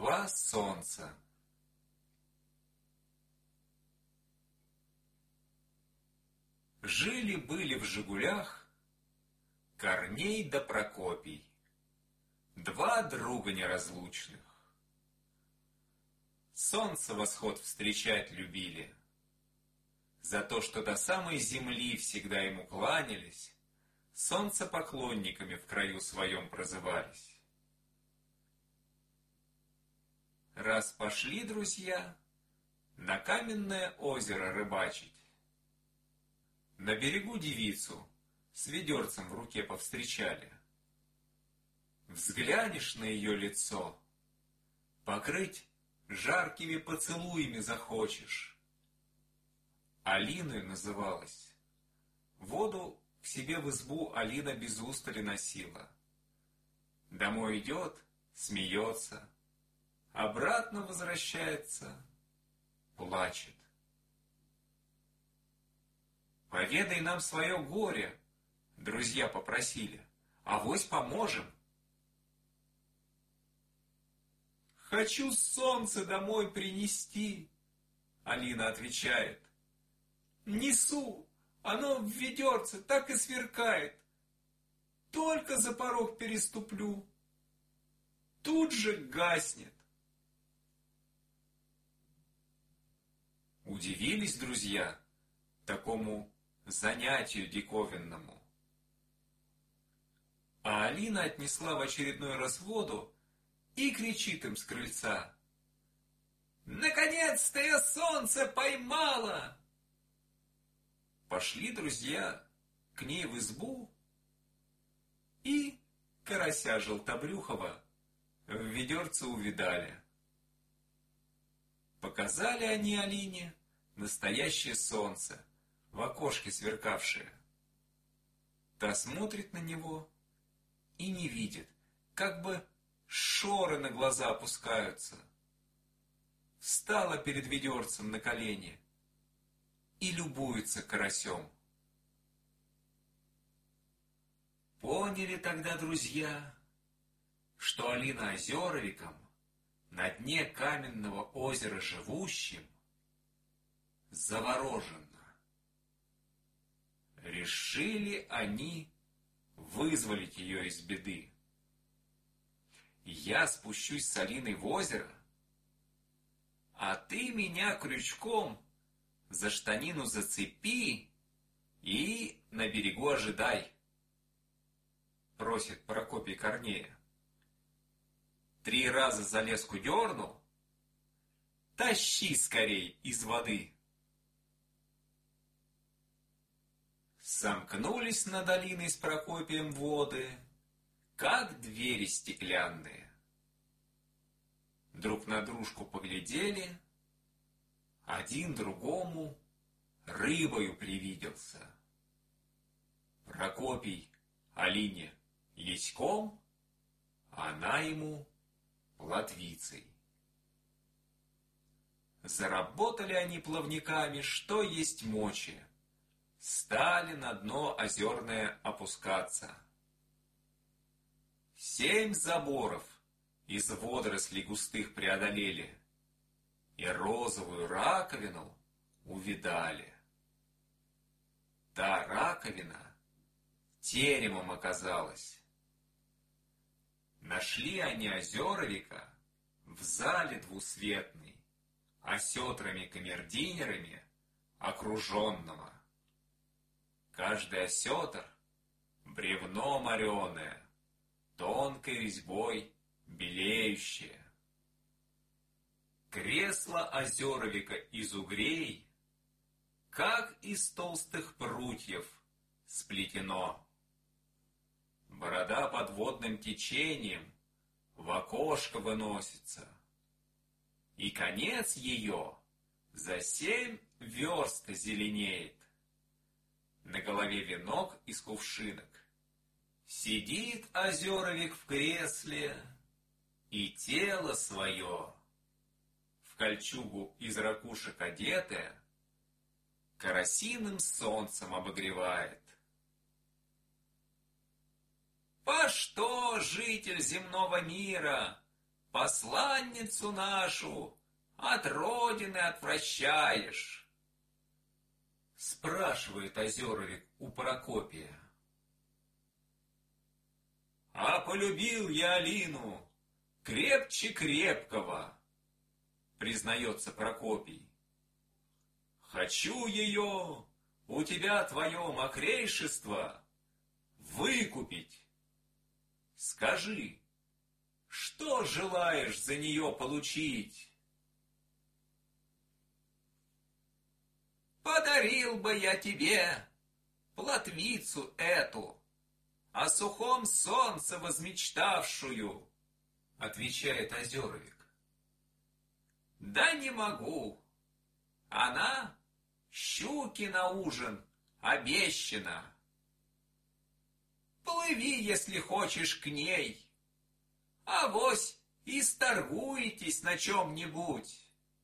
Два солнца. Жили-были в Жигулях Корней да Прокопий, два друга неразлучных. Солнце восход встречать любили, за то, что до самой земли всегда ему кланялись, солнцепоклонниками в краю своем прозывались. Раз пошли друзья на каменное озеро рыбачить, на берегу девицу с ведерцем в руке повстречали. Взглянешь на ее лицо, покрыть жаркими поцелуями захочешь. Алиной называлась. Воду к себе в избу Алина без устали носила. Домой идет, смеется, обратно возвращается, плачет. «Поведай нам свое горе», — друзья попросили, — «авось поможем». «Хочу солнце домой принести», — Алина отвечает. «Несу, оно в ведерце так и сверкает. Только за порог переступлю, тут же гаснет». Удивились друзья такому занятию диковинному. А Алина отнесла в очередной раз воду и кричит им с крыльца: «Наконец-то я солнце поймала!» Пошли друзья к ней в избу и карася желтобрюхого в ведерце увидали. Показали они Алине настоящее солнце, в окошке сверкавшее. Та смотрит на него и не видит, как бы шоры на глаза опускаются. Встала перед ведерцем на колени и любуется карасем. Поняли тогда друзья, что Алина Озеровиком, на дне каменного озера живущим, заворожена. Решили они вызволить ее из беды. Я спущусь с Алиной в озеро, а ты меня крючком за штанину зацепи и на берегу ожидай, просит Прокопий Корнея. 3 раза за леску дерну, тащи скорей из воды. Сомкнулись над Алиной с Прокопием воды, как двери стеклянные. Друг на дружку поглядели, один другому рыбою привиделся. Прокопий Алине яськом, она ему плотвицей. Заработали они плавниками, что есть мочи, стали на дно озерное опускаться. 7 заборов из водорослей густых преодолели и розовую раковину увидали. Та раковина теремом оказалась. Нашли они Озеровика в зале двусветной, осетрами-камердинерами окруженного. Каждый осетр — бревно мореное, тонкой резьбой белеющее. Кресло Озеровика из угрей, как из толстых прутьев, сплетено. Борода под водным течением в окошко выносится, и конец ее за 7 верст зеленеет. На голове венок из кувшинок. Сидит Озеровик в кресле, и тело свое, в кольчугу из ракушек одетое, карасиным солнцем обогревает. «По что, житель земного мира, посланницу нашу от родины отвращаешь? Спрашивает Озеровик у Прокопия. А полюбил я Алину крепче крепкого, признается Прокопий. Хочу ее у тебя, твое мокрейшество, выкупить. Скажи, что желаешь за нее получить? Подарил бы я тебе плотвицу эту, о сухом солнце возмечтавшую, отвечает Озеровик. Да не могу. Она щуки на ужин обещана. Плыви, если хочешь, к ней, авось и сторгуетесь на чем-нибудь.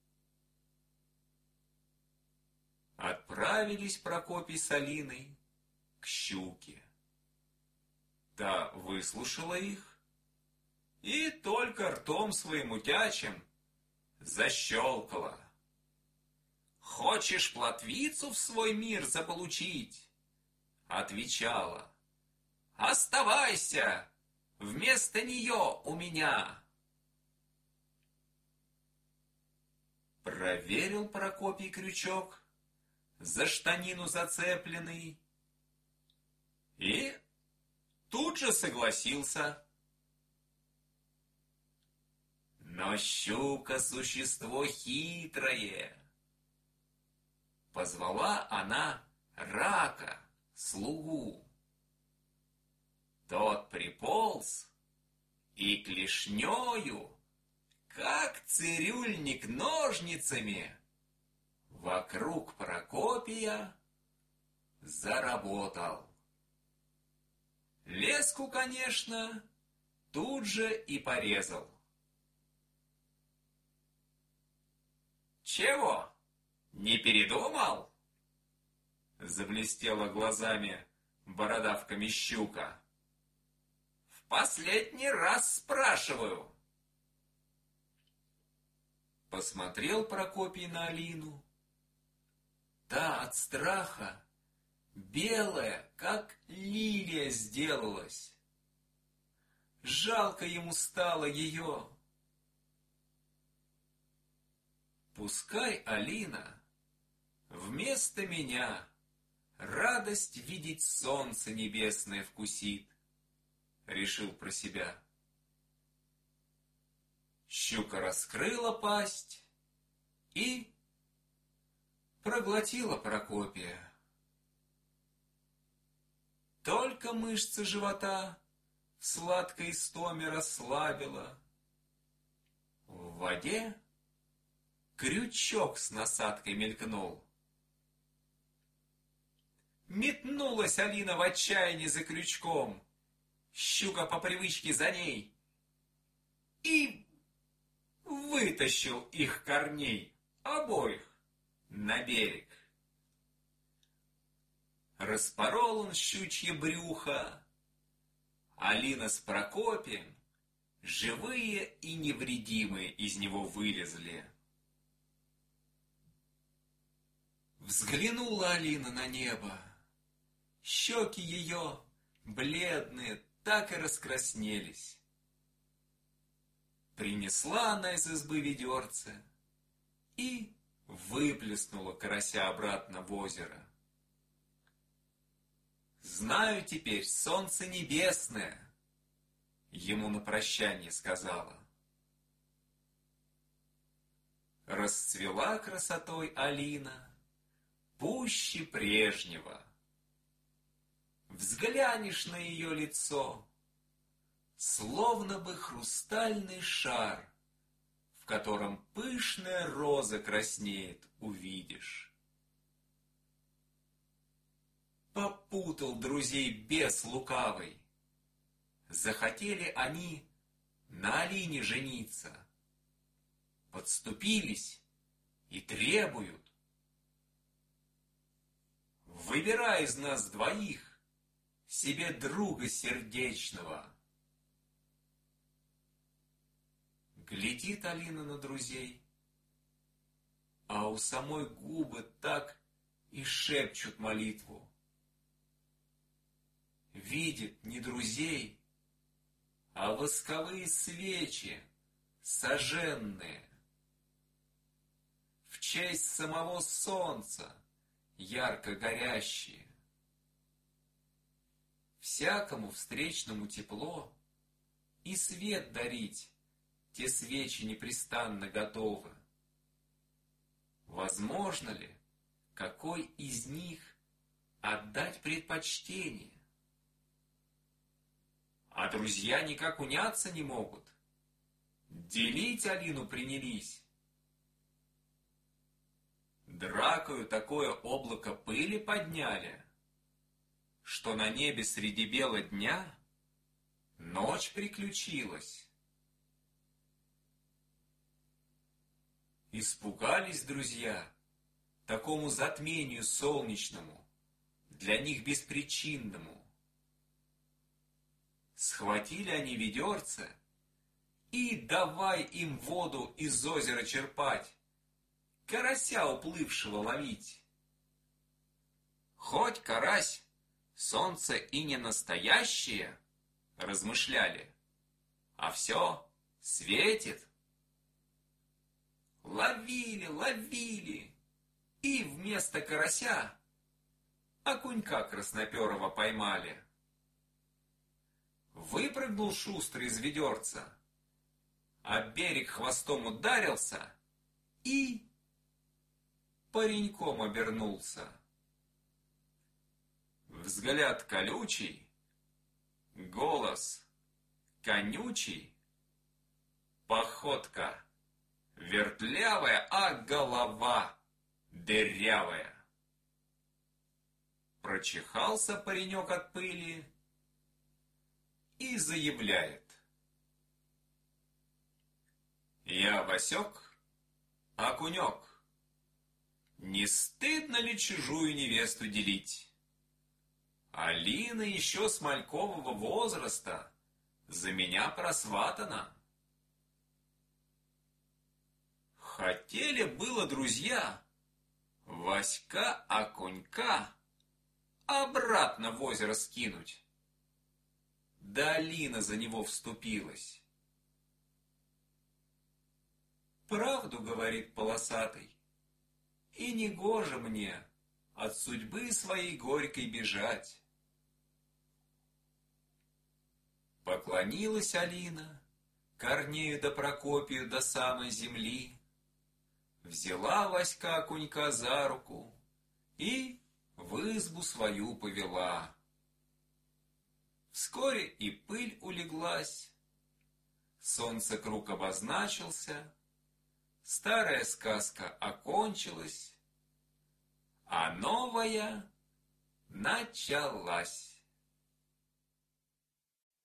Отправились Прокопий с Алиной к щуке. Та выслушала их и только ртом своим утячим защелкала. «Хочешь плотвицу в свой мир заполучить?» Отвечала. «Оставайся вместо нее у меня». Проверил Прокопий крючок, за штанину зацепленный, и тут же согласился. Но щука — существо хитрое. Позвала она рака, слугу. Тот приполз и клешнёю, как цирюльник ножницами, вокруг Прокопия заработал. Леску, конечно, тут же и порезал. «Чего, не передумал?» Заблестела глазами бородавками щука. «В последний раз спрашиваю». Посмотрел Прокопий на Алину. Та от страха белая, как лилия, сделалась. Жалко ему стало ее. Пускай Алина вместо меня радость видеть солнце небесное вкусит, решил про себя. Щука раскрыла пасть и проглотила Прокопия. Только мышцы живота в сладкой истоме расслабила. В воде крючок с насадкой мелькнул. Метнулась Алина в отчаянии за крючком. Щука по привычке за ней. И вытащил их корней, обоих, на берег. Распорол он щучье брюхо. Алина с Прокопием, живые и невредимые, из него вылезли. Взглянула Алина на небо. Щеки ее, бледные, так и раскраснелись. Принесла она из избы ведерце и выплеснула карася обратно в озеро. «Знаю теперь, солнце небесное», — ему на прощание сказала. Расцвела красотой Алина пуще прежнего. Взглянешь на ее лицо, словно бы хрустальный шар, в котором пышная роза краснеет, увидишь. Попутал друзей бес лукавый. Захотели они на Алине жениться. Подступились и требуют: выбирай из нас двоих себе друга сердечного. Глядит Алина на друзей, а у самой губы так и шепчут молитву. Видит не друзей, а восковые свечи сожженные. В честь самого солнца ярко горящие. Всякому встречному тепло и свет дарить те свечи непрестанно готовы. Возможно ли, какой из них отдать предпочтение? А друзья никак уняться не могут. Делить Алину принялись. Дракою такое облако пыли подняли, что на небе среди бела дня ночь приключилась. Испугались друзья такому затмению солнечному, для них беспричинному. Схватили они ведерце и давай им воду из озера черпать, карася уплывшего ловить. Хоть карась, солнце и не настоящее, размышляли, а все светит. Ловили, ловили, и вместо карася окунька красноперого поймали. Выпрыгнул шустрый из ведерца, а берег хвостом ударился и пареньком обернулся. Взгляд колючий, голос конючий, походка вертлявая, а голова дырявая. Прочихался паренек от пыли и заявляет: я Васек, окунек, не стыдно ли чужую невесту делить? Алина еще с малькового возраста за меня просватана. Хотели было друзья Васька-окунька обратно в озеро скинуть. Да Алина за него вступилась. Правду говорит полосатый, и негоже мне от судьбы своей горькой бежать. Поклонилась Алина Корнею да Прокопию до самой земли, взяла Васька-окунька за руку и в избу свою повела. Вскоре и пыль улеглась, солнце круг обозначился, старая сказка окончилась, а новая началась.